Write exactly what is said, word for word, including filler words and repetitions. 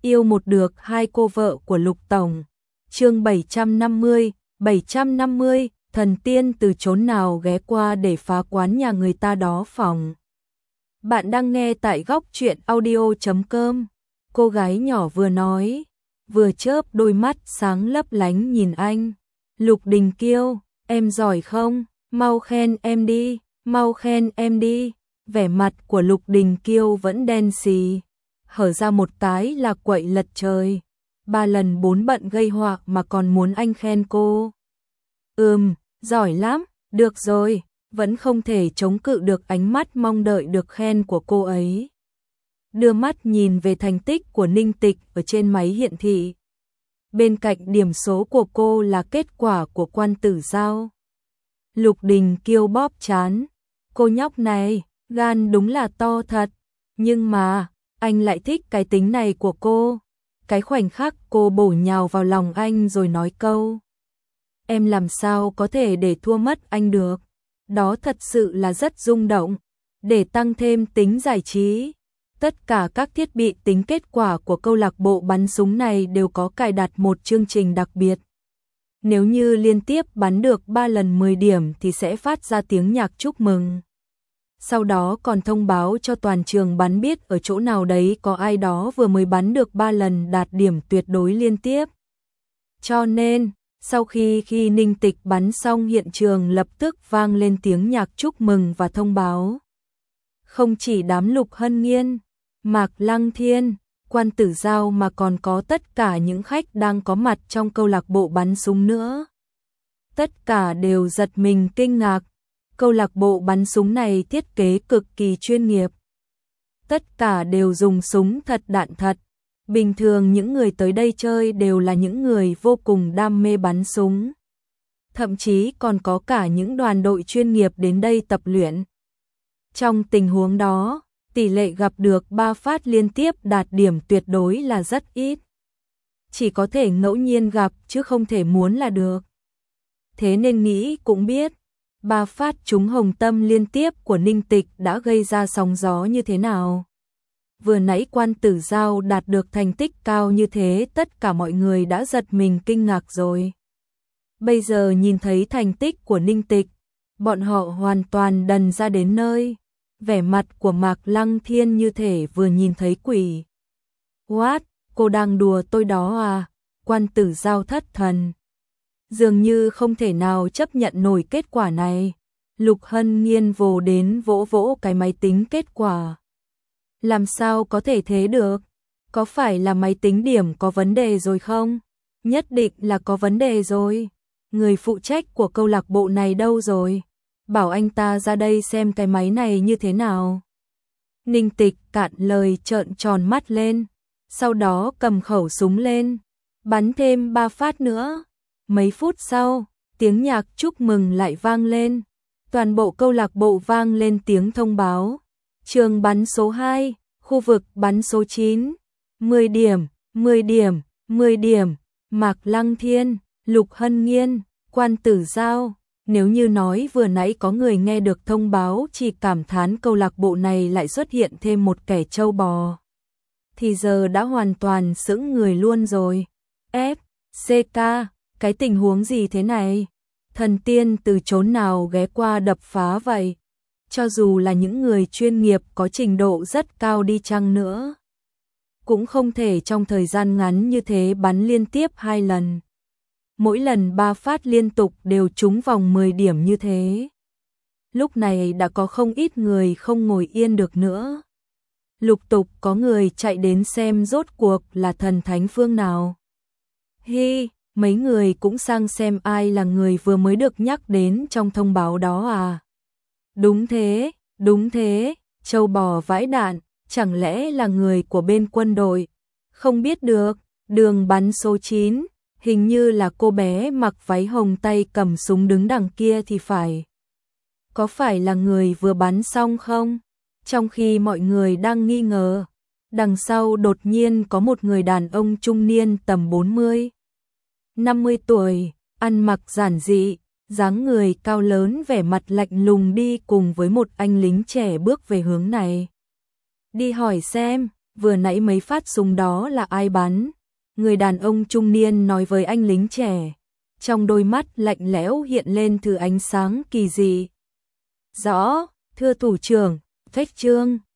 Yêu một được hai cô vợ của Lục Tổng. Chương bảy trăm năm mươi, bảy trăm năm mươi, thần tiên từ chốn nào ghé qua để phá quán nhà người ta đó phòng. Bạn đang nghe tại góc truyện audio chấm com. Cô gái nhỏ vừa nói, vừa chớp đôi mắt sáng lấp lánh nhìn anh. Lục Đình Kiêu, em giỏi không? Mau khen em đi, mau khen em đi. Vẻ mặt của Lục Đình Kiêu vẫn đen xì, hở ra một cái là quậy lật trời. Ba lần bốn bận gây họa mà còn muốn anh khen cô. Ừm, giỏi lắm, được rồi, vẫn không thể chống cự được ánh mắt mong đợi được khen của cô ấy. Đưa mắt nhìn về thành tích của Ninh Tịch ở trên máy hiển thị. Bên cạnh điểm số của cô là kết quả của Quan Tử Giao. Lục Đình Kiêu bóp trán. Cô nhóc này, gan đúng là to thật. Nhưng mà, anh lại thích cái tính này của cô. Cái khoảnh khắc cô bổ nhào vào lòng anh rồi nói câu: em làm sao có thể để thua mất anh được. Đó thật sự là rất rung động. Để tăng thêm tính giải trí, tất cả các thiết bị tính kết quả của câu lạc bộ bắn súng này đều có cài đặt một chương trình đặc biệt. Nếu như liên tiếp bắn được ba lần mười điểm thì sẽ phát ra tiếng nhạc chúc mừng. Sau đó còn thông báo cho toàn trường bắn biết ở chỗ nào đấy có ai đó vừa mới bắn được ba lần đạt điểm tuyệt đối liên tiếp. Cho nên, sau khi khi Ninh Tịch bắn xong, hiện trường lập tức vang lên tiếng nhạc chúc mừng và thông báo. Không chỉ đám Lục Hân Nghiên, Mạc Lăng Thiên, Quan Tử Giao mà còn có tất cả những khách đang có mặt trong câu lạc bộ bắn súng nữa. Tất cả đều giật mình kinh ngạc. Câu lạc bộ bắn súng này thiết kế cực kỳ chuyên nghiệp. Tất cả đều dùng súng thật đạn thật. Bình thường những người tới đây chơi đều là những người vô cùng đam mê bắn súng. Thậm chí còn có cả những đoàn đội chuyên nghiệp đến đây tập luyện. Trong tình huống đó, tỷ lệ gặp được ba phát liên tiếp đạt điểm tuyệt đối là rất ít. Chỉ có thể ngẫu nhiên gặp chứ không thể muốn là được. Thế nên nghĩ cũng biết, ba phát trúng hồng tâm liên tiếp của Ninh Tịch đã gây ra sóng gió như thế nào. Vừa nãy Quan Tử Giao đạt được thành tích cao như thế, tất cả mọi người đã giật mình kinh ngạc rồi. Bây giờ nhìn thấy thành tích của Ninh Tịch, bọn họ hoàn toàn đần ra đến nơi. Vẻ mặt của Mạc Lăng Thiên như thể vừa nhìn thấy quỷ. What? Cô đang đùa tôi đó à? Quan Tử Giao thất thần. Dường như không thể nào chấp nhận nổi kết quả này. Lục Hân Nghiên vồ đến vỗ vỗ cái máy tính kết quả. Làm sao có thể thế được? Có phải là máy tính điểm có vấn đề rồi không? Nhất định là có vấn đề rồi. Người phụ trách của câu lạc bộ này đâu rồi? Bảo anh ta ra đây xem cái máy này như thế nào. Ninh Tịch cạn lời trợn tròn mắt lên. Sau đó cầm khẩu súng lên. Bắn thêm ba phát nữa. Mấy phút sau, tiếng nhạc chúc mừng lại vang lên. Toàn bộ câu lạc bộ vang lên tiếng thông báo. Trường bắn số hai, khu vực bắn số chín. mười điểm, mười điểm, mười điểm. Mạc Lăng Thiên, Lục Hân Nghiên, Quan Tử Giao. Nếu như nói vừa nãy có người nghe được thông báo chỉ cảm thán câu lạc bộ này lại xuất hiện thêm một kẻ trâu bò, thì giờ đã hoàn toàn sững người luôn rồi. F, C K, cái tình huống gì thế này? Thần tiên từ chốn nào ghé qua đập phá vậy? Cho dù là những người chuyên nghiệp có trình độ rất cao đi chăng nữa, cũng không thể trong thời gian ngắn như thế bắn liên tiếp hai lần. Mỗi lần ba phát liên tục đều trúng vòng mười điểm như thế. Lúc này đã có không ít người không ngồi yên được nữa. Lục tục có người chạy đến xem rốt cuộc là thần thánh phương nào. Hi, mấy người cũng sang xem ai là người vừa mới được nhắc đến trong thông báo đó à? Đúng thế, đúng thế, châu bò vãi đạn, chẳng lẽ là người của bên quân đội? Không biết được, đường bắn số chín. Hình như là cô bé mặc váy hồng tay cầm súng đứng đằng kia thì phải. Có phải là người vừa bắn xong không? Trong khi mọi người đang nghi ngờ, đằng sau đột nhiên có một người đàn ông trung niên tầm bốn mươi, năm mươi tuổi, ăn mặc giản dị, dáng người cao lớn, vẻ mặt lạnh lùng đi cùng với một anh lính trẻ bước về hướng này. Đi hỏi xem, vừa nãy mấy phát súng đó là ai bắn? Người đàn ông trung niên nói với anh lính trẻ, trong đôi mắt lạnh lẽo hiện lên thứ ánh sáng kỳ dị. Rõ, thưa thủ trưởng, phách trương.